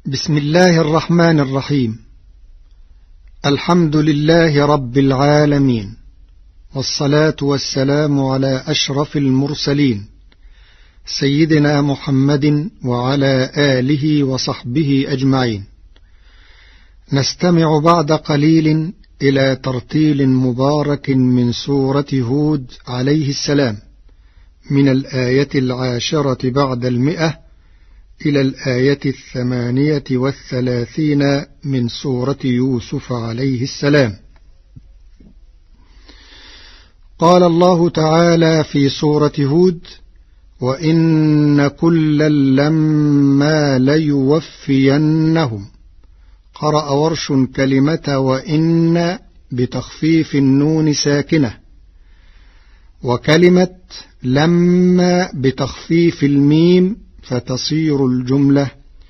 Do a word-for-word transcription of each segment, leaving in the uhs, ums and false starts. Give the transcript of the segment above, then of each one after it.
بسم الله الرحمن الرحيم. الحمد لله رب العالمين، والصلاة والسلام على أشرف المرسلين سيدنا محمد وعلى آله وصحبه أجمعين. نستمع بعد قليل إلى ترتيل مبارك من سورة هود عليه السلام، من الآية العاشرة بعد المئة إلى الآية الثمانية والثلاثين من سورة يوسف عليه السلام. قال الله تعالى في سورة هود: وإن كلا لما ليوفينهم. قرأ ورش كلمة وإن بتخفيف النون ساكنة، وكلمة لما بتخفيف الميم فتصير الجملة: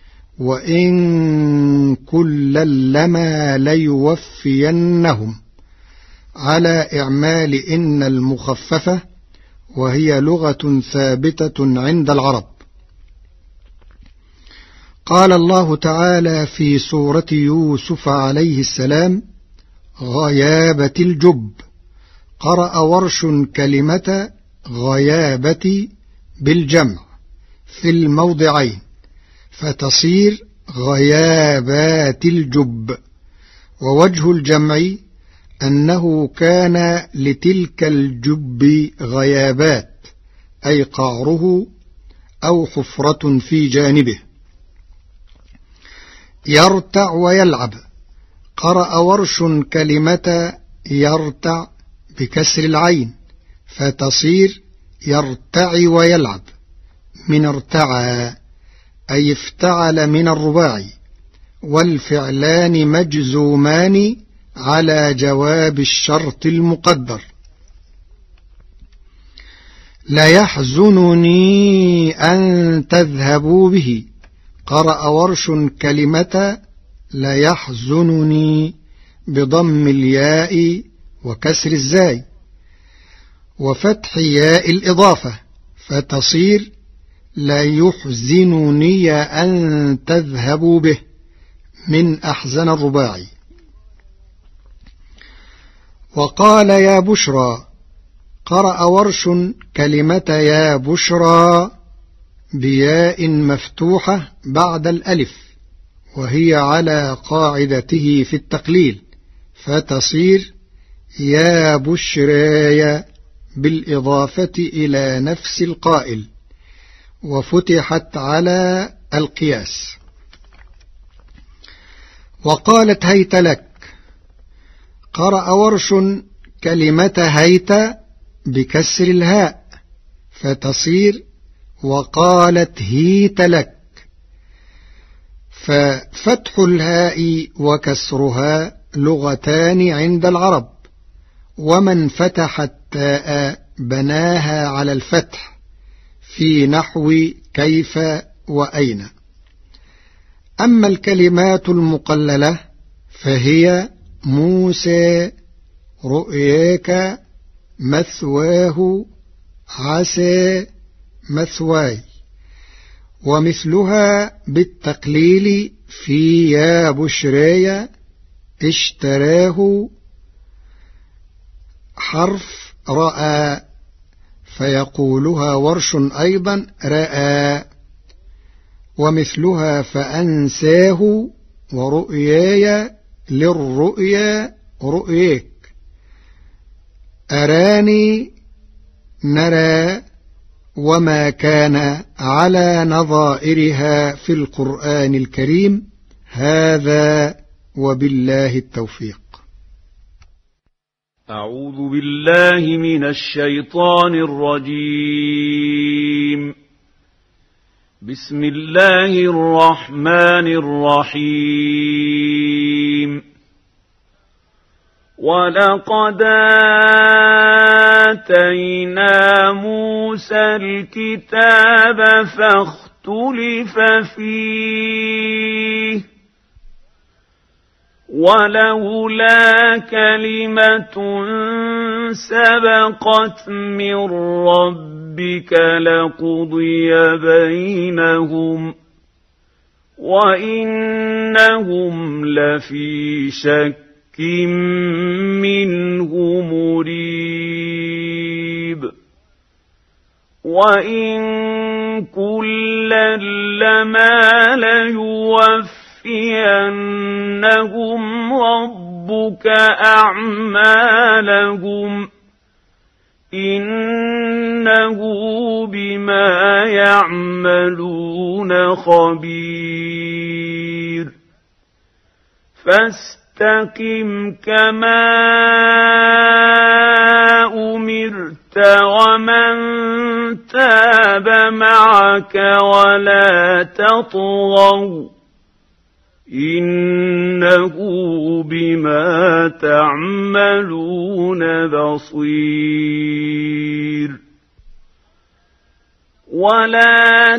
وإن كلا لما ليوفينهم، على إعمال إن المخففة، وهي لغة ثابتة عند العرب. قال الله تعالى في سورة يوسف عليه السلام: غيابة الجب. قرأ ورش كلمة غيابة بالجمع في الموضعين فتصير غيابات الجب، ووجه الجمع أنه كان لتلك الجب غيابات، أي قعره أو حفرة في جانبه. يرتع ويلعب. قرأ ورش كلمة يرتع بكسر العين فتصير يرتع ويلعب، من ارتعى أي افتعل من الرباعي، والفعلان مجزومان على جواب الشرط المقدر. لا يحزنني أن تذهبوا به. قرأ ورش كلمة لا يحزنني بضم الياء وكسر الزاي وفتح ياء الإضافة فتصير لا يحزنني أن تذهبوا به، من أحزن الرباعي. وقال يا بشرى. قرأ ورش كلمة يا بشرى بياء مفتوحة بعد الألف، وهي على قاعدته في التقليل فتصير يا بشراي بالإضافة إلى نفس القائل، وفتحت على القياس. وقالت هيت لك. قرأ ورش كلمة هيت بكسر الهاء فتصير وقالت هيت لك، ففتح الهاء وكسرها لغتان عند العرب، ومن فتح التاء بناها على الفتح في نحو كيف وأين. أما الكلمات المقللة فهي موسى، رؤياك، مثواه، عسى، مثواي، ومثلها بالتقليل في يا بشراي، اشتراه، حرف رأى فيقولها ورش أيضا رأى، ومثلها فأنساه، ورؤياي للرؤيا رؤيك، أراني نرى، وما كان على نظائرها في القرآن الكريم. هذا وبالله التوفيق. أعوذ بالله من الشيطان الرجيم. بسم الله الرحمن الرحيم. ولقد آتينا موسى الكتاب فاختلف فيه، ولولا كلمة سبقت من ربك لقضي بينهم وإنهم لفي شك منه مريب وإن كلا لما ليوفينهم ربك أعمالهم إنه بما يعملون خبير فاستقم كما أمرت ومن تاب معك ولا تطغوا إنه بما تعملون بصير ولا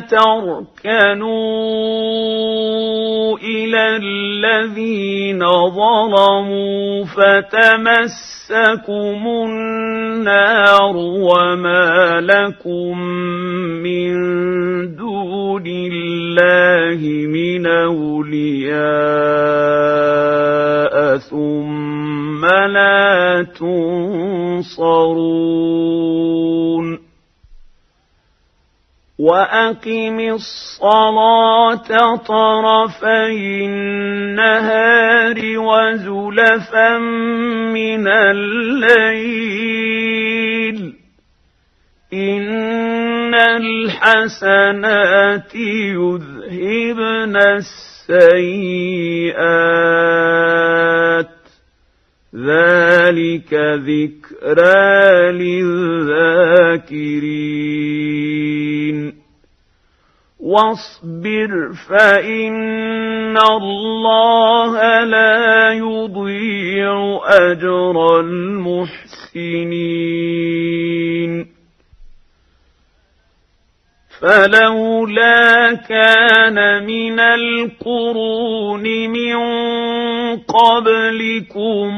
تركنوا إلى الذين ظلموا فتمسكم النار وما لكم من دون الله من أولياء ثم لا تنصرون وأقم الصلاة طرفي النهار وزلفا من الليل إن الحسنات يذهبن السيئات ذلك ذكرى للذاكرين واصبر فإن الله لا يضيع أجر المحسنين فلولا كان من القرون من قبلكم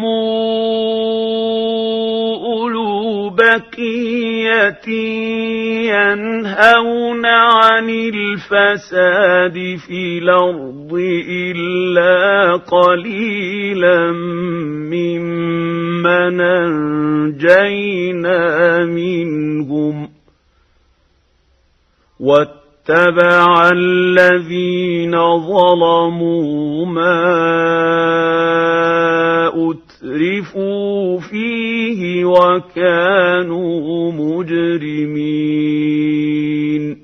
أولو بقية ينهون عن الفساد في الأرض إلا قليلا ممن أنجينا منهم واتبع الذين ظلموا ما أترفوا فيه وكانوا مجرمين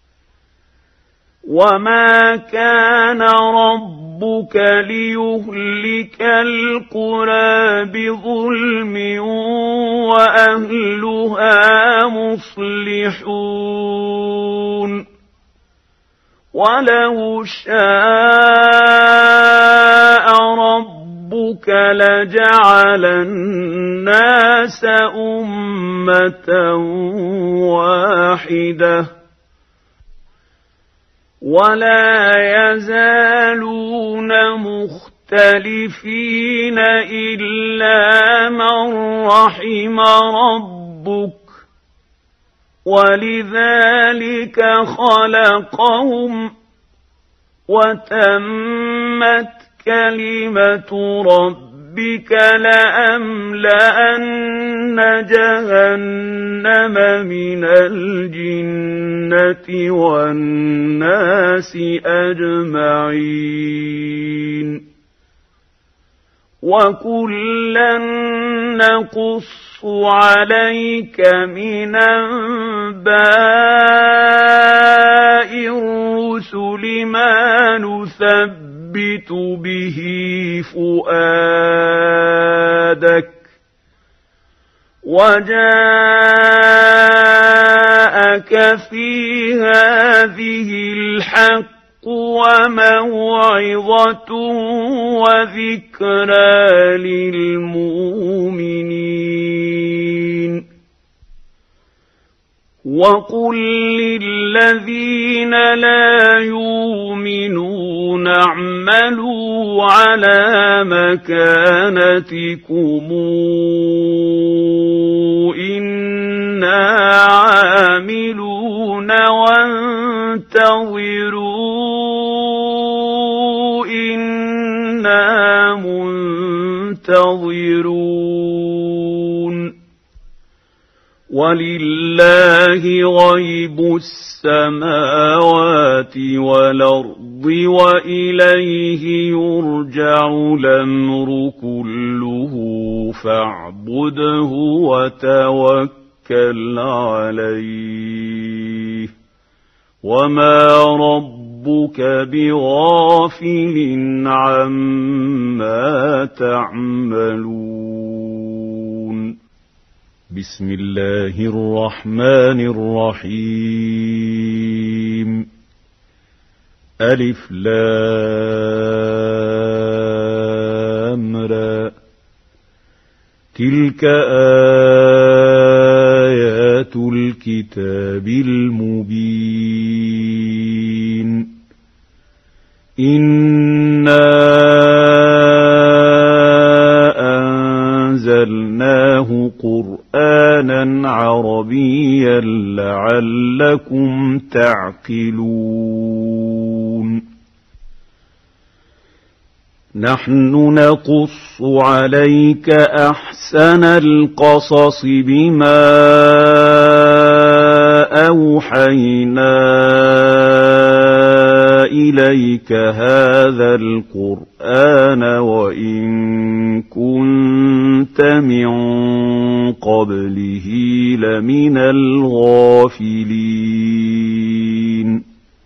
وما كان ربك ليهلك القرى بظلم وأهلها مصلحون ولو شاء ربك لجعل الناس أمة واحدة ولا يزالون مختلفين إلا من رحم ربك ولذلك خلقهم وتمت كلمة ربك لأملأن جهنم من الجنة والناس أجمعين وكلا نقص عليك من أنباء الرسل ما نثبت به فؤادك وجاءك في هذه الحق وموعظة وذكرى للمؤمنين وقل للذين لا يؤمنون اعملوا على مكانتكم إنا عاملون وانتظروا ينتظرون ولله غيب السماوات والأرض وإليه يرجع الأمر كله فاعبده وتوكل عليه وما ربك بغافل عما تعملون بسم الله الرحمن الرحيم ألف لام را تلك آيات الكتاب المبين إنا أنزلناه قرآنا عربيا لعلكم تعقلون نحن نقص عليك أحسن القصص بما أوحينا إليك هذا القرآن وإن كنت من قبله لمن الغافلين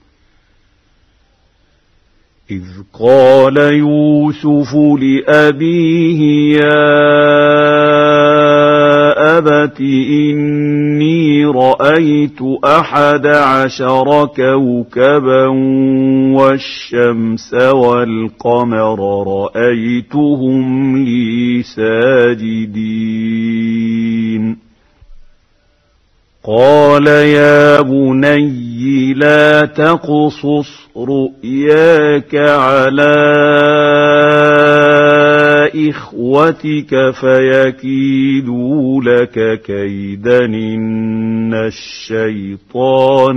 إذ قال يوسف لأبيه يا أبت إني رأيت أحد عشر كوكبا والشمس والقمر رأيتهم لي ساجدين قال يا بني لا تقصص رؤياك على إخوتك فيكيدوا لك كيدا إن الشيطان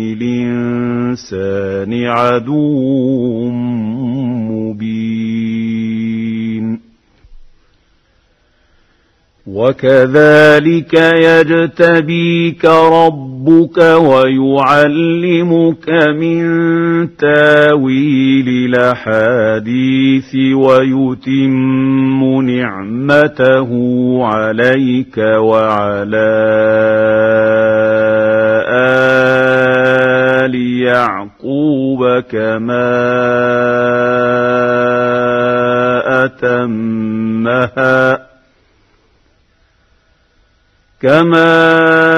للإنسان عدو مبين وكذلك يجتبيك ربك ويعلمك من تاويل الأحاديث ويتم نعمته عليك وعلى آل يعقوب كما أتمها كما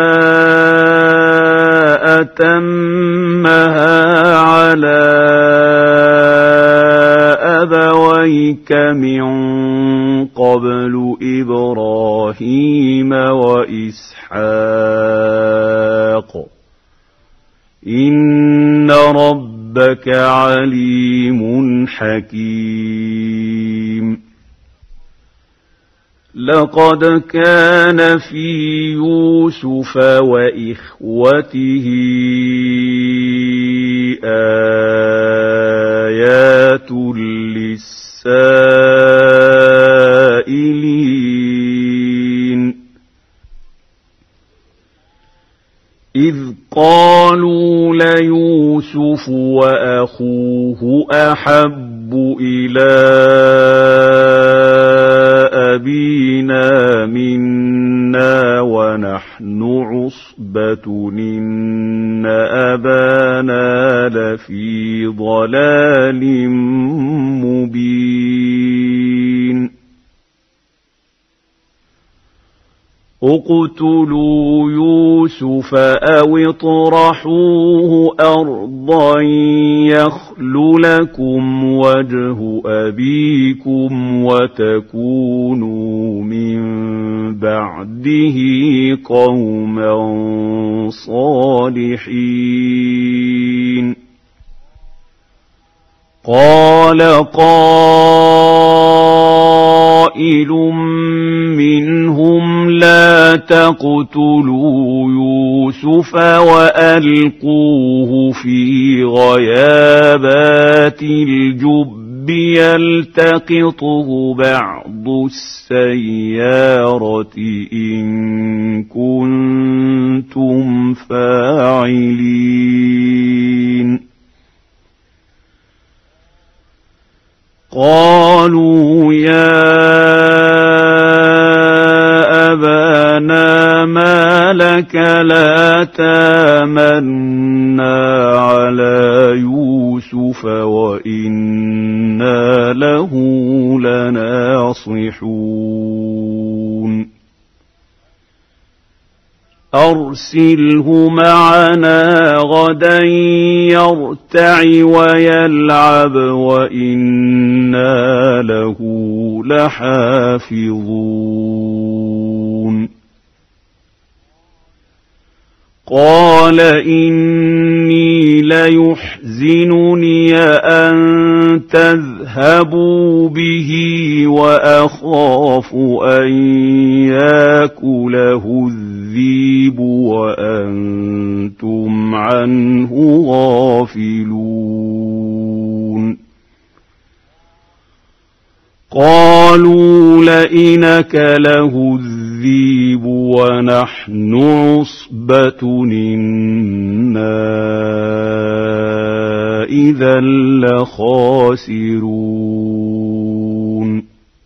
أتمها على أبويك من قبل إبراهيم وإسحاق إن ربك عليم حكيم لقد كان في يوسف وإخوته آيات للسائلين إذ قالوا ليوسف وأخوه أحب إلى أبينا منا ونحن عصبة إن أبانا لفي ضلال مبين اقتلوا يوسف أو اطرحوه أرضا يخل لكم وجه أبيكم وتكونوا من بعده قوما صالحين قال قائل منهم لا تقتلوا يوسف وألقوه في غيابات الجب يلتقطه بعض السيارة إن كنتم فاعلين قالوا يا أبانا ما لك لا تامنا على يوسف وإنا له لناصحون أرسله معنا غدا يرتع ويلعب وإنا له لحافظون قال إني ليحزنني أن تذهبوا به وأخاف أن يأكله الذئب وأنتم عنه غافلون قالوا لئن أكله الذئب ونحن عصبة إنا إذا لخاسرون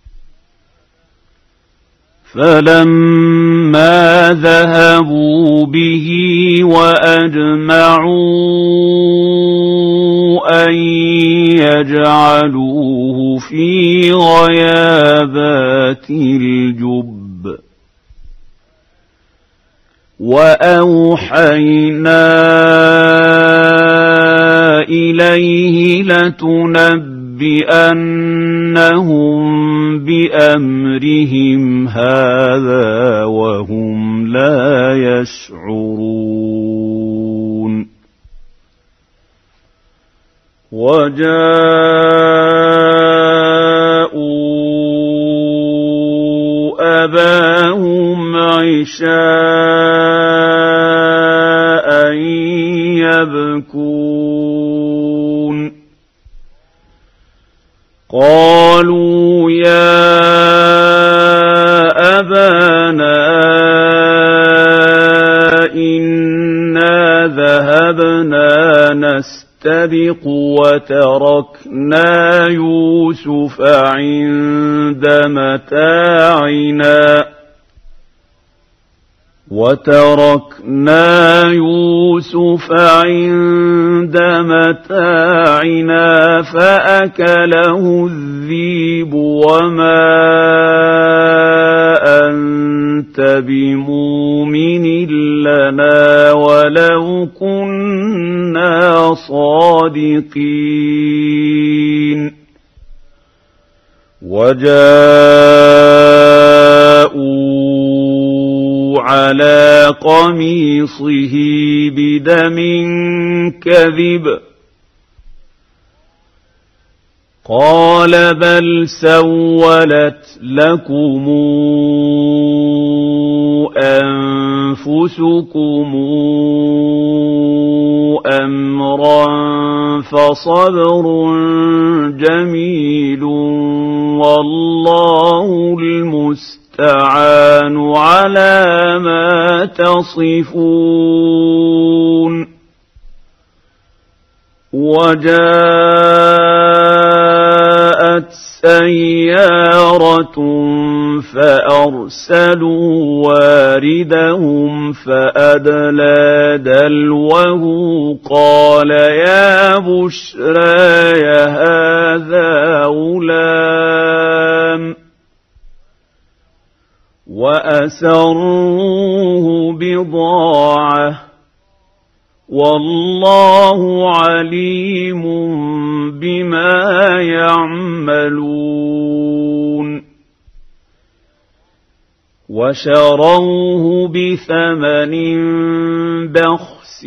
فلما ذهبوا به وأجمعوا أن يجعلوه في غيابات الجب وأوحينا إليه لتنبئنهم بأمرهم هذا وهم لا يشعرون وجاءوا أباهم عشاء يبكون قالوا يا أبانا إنا ذهبنا نستبق وتركنا يوسف عند متاعنا وتركنا يوسف عند متاعنا فأكله الذئب وما أنت بمؤمن لنا ولو كنا صادقين وجاءوا على قميصه بدم كذب قال بل سولت لكم أنفسكم أمرا فصبر جميل والله المستعان على ما تصفون وجاءت سيارة فأرسلوا واردهم فأدلى دلوه قال يا بشرى هذا غلام وأسروه بضاعة والله عليم بما يعملون وشروه بثمن بخس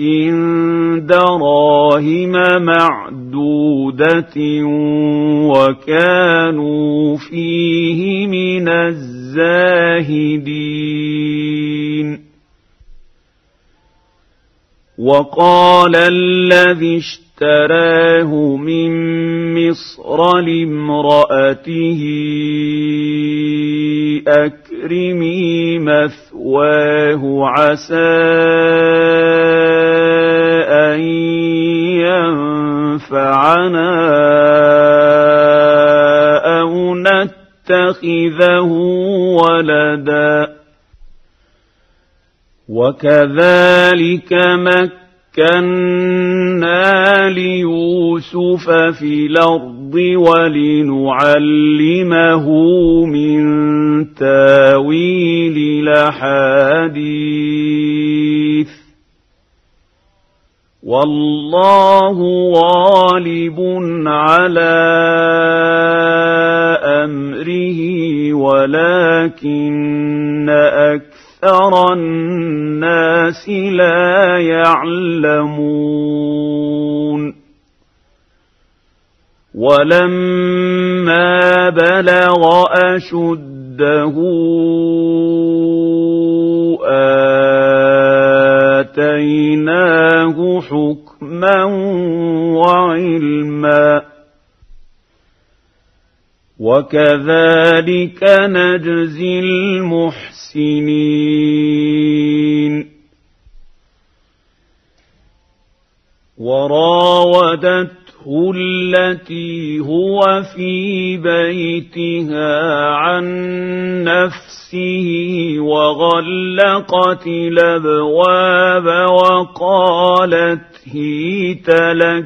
دراهم معدودة وكانوا فيه من الزاهدين وقال الذي اشتراه من مصر لامرأته أكرمي مثواه عسى أن ينفعنا أو نتخذه ولدا وكذلك مكنا ليوسف في الأرض ولنعلمه من تاويل الأحاديث والله غالب على أمره ولكن أكثر الناس لا يعلمون ولما بلغ أشده آتيناه حكما وعلما وكذلك نجزي المحسنين وراودته التي هو في بيتها عن نفسه وغلقت الأبواب وقالت هيت لك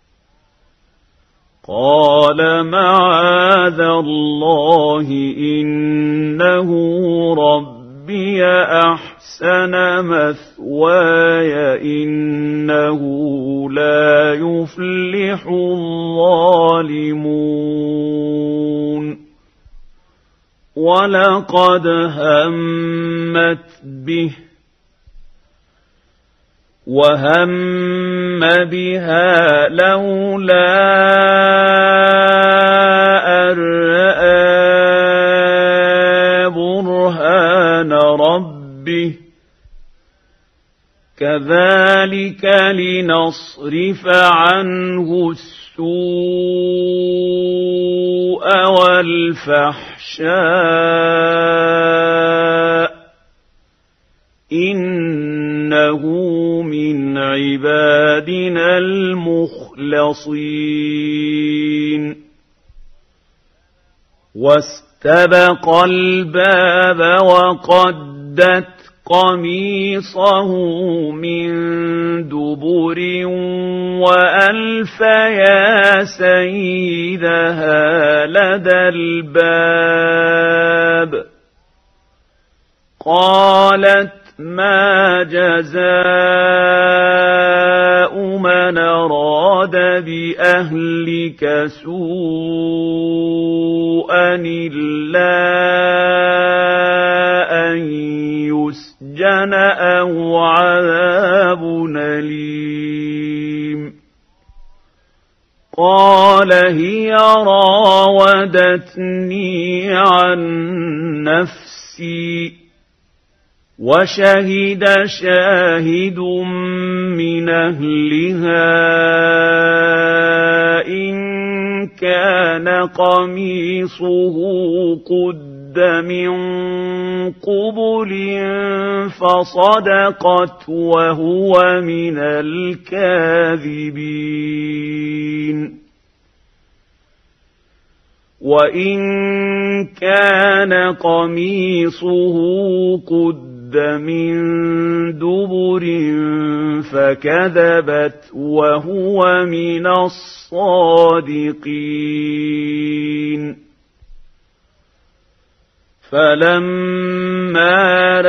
قال معاذ الله إنه ربي أحسن مثواي إنه لا يفلح الظالمون ولقد همت به وهم بها لولا أن رأى برهان ربه كذلك لنصرف عنه السوء والفحشاء إنه من عبادنا المخلصين واستبق الباب وقدت قميصه من دبر وألف يا سيدها لدى الباب قالت ما جزاء من أراد بأهلك سوءا إلا أن يسجن أو عذاب أليم قال هي راودتني عن نفسي وشهد شاهد من أهلها إن كان قميصه قد من قبل فصدقت وهو من الكاذبين وإن كان قميصه قد من دبر فكذبت وهو من الصادقين فلما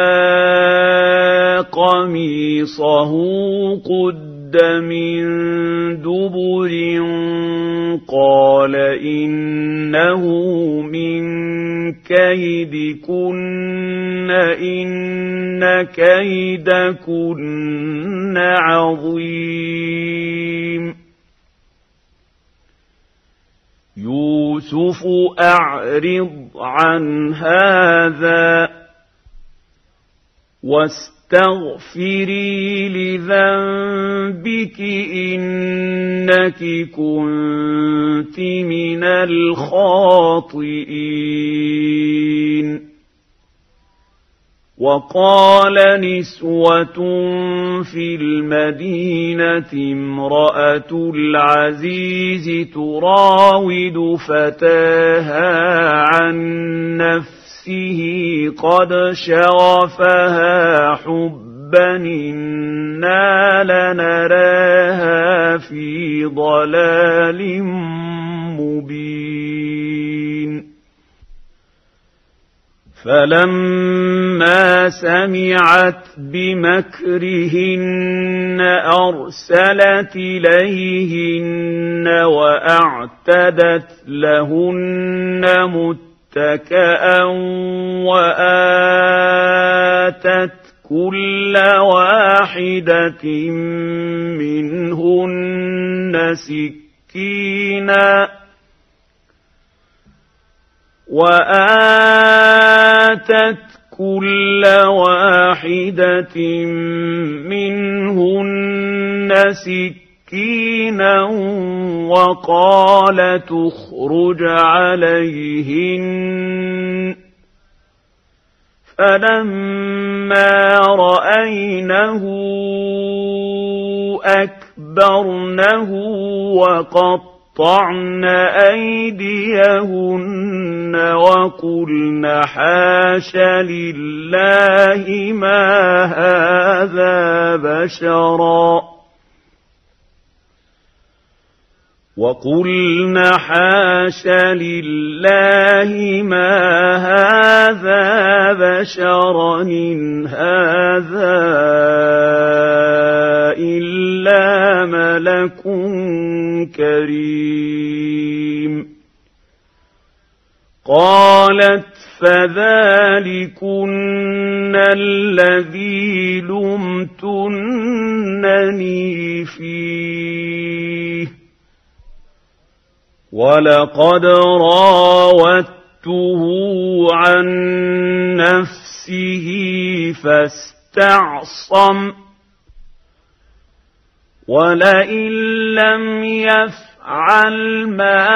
رأى قميصه قد من دبر قال إنه من كيدكن إن كيدكن عظيم يوسف أعرض عن هذا واستغفري لذنبك إنك كنت من الخاطئين. وقال نسوة في المدينة امرأة العزيز تراود فتاها عن نفسه قد شغفها حبا إنا لنراها في ضلال مبين. فلما سمعت بمكرهن أرسلت إليهن وأعتدت لهن متكئا وآتت كل واحدة منهن سكينا وآتت كل واحدة منهن سكينا وقال تخرج عليهن. فلما رأينه أكبرنه وقطعن أيديهن وقلن حاش لله ما هذا بشرا وقلن حاش لله ما هذا بشرا إن هذا إلا ملك كريم. قالت فذلكن الذي لمتنني فيه ولقد راودته عن نفسه فاستعصم ولئن لم يفعل ما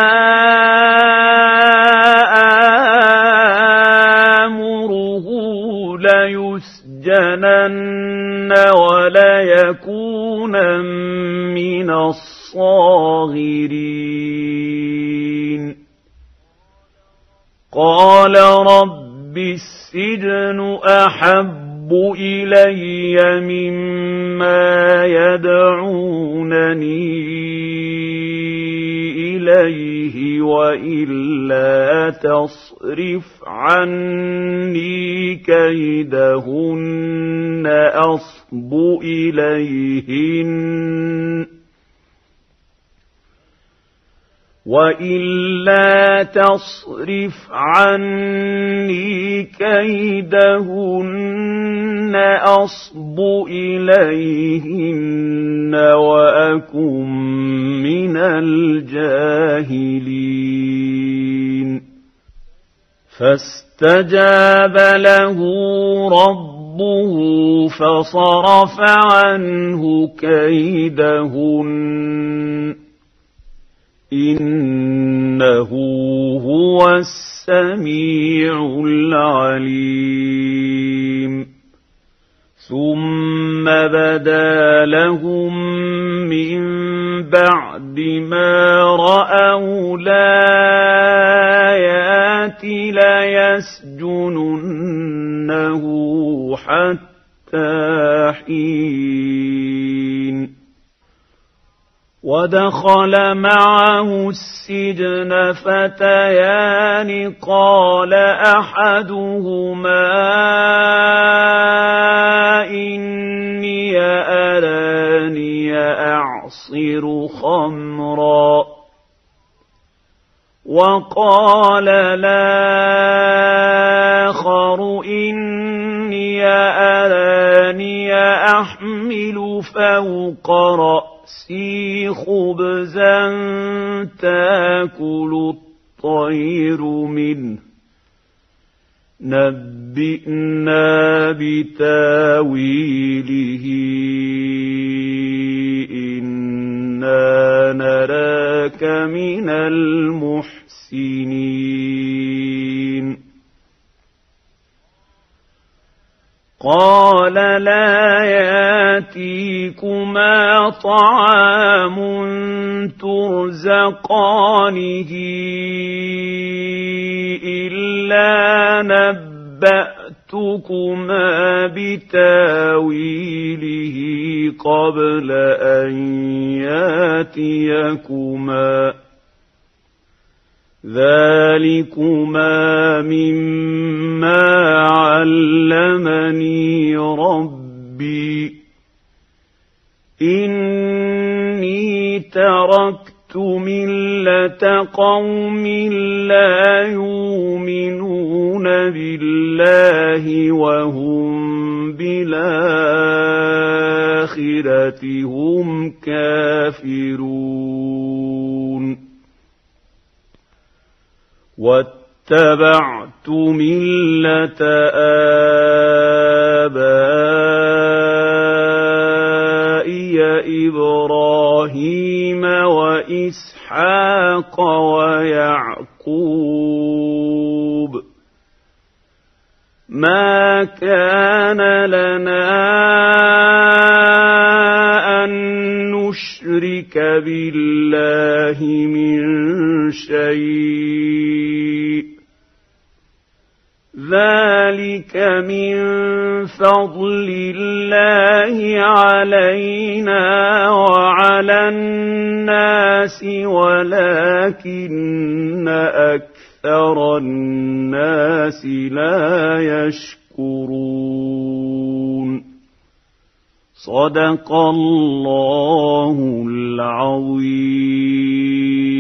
آمره ليسجنن وليكون من الصاغرين. قال رب السجن أحب إلي مما يدعونني إليه وإلا تصرف عني كيدهن أصب إليهن وإلا تصرف عني كيدهن أصب إليهن وأكن من الجاهلين. فاستجاب له ربه فصرف عنه كيدهن إنه هو السميع العليم. ثم بدا لهم من بعد ما رأوا الآيات ليسجننه حتى حين. ودخل معه السجن فتيان قال أحدهما إني أراني أعصر خمرا وقال الآخر إني أراني أحمل فوق رأسي خبزا تأكل الطير منه نبئنا بتاويله إنا نراك من المحسنين قال لا ياتيكما طعام ترزقانه إلا نبأتكما بتاويله قبل أن ياتيكما ذلكما مما علمني ربي إني تركت ملة قوم لا يؤمنون بالله وهم بالآخرة هم كافرون واتبعت ملة آبائي إبراهيم وإسحاق ويعقوب ما كان لنا أن نشرك بالله من شيء ذلك من فضل الله علينا وعلى الناس ولكن أكثر الناس لا يشكرون صدق الله العظيم.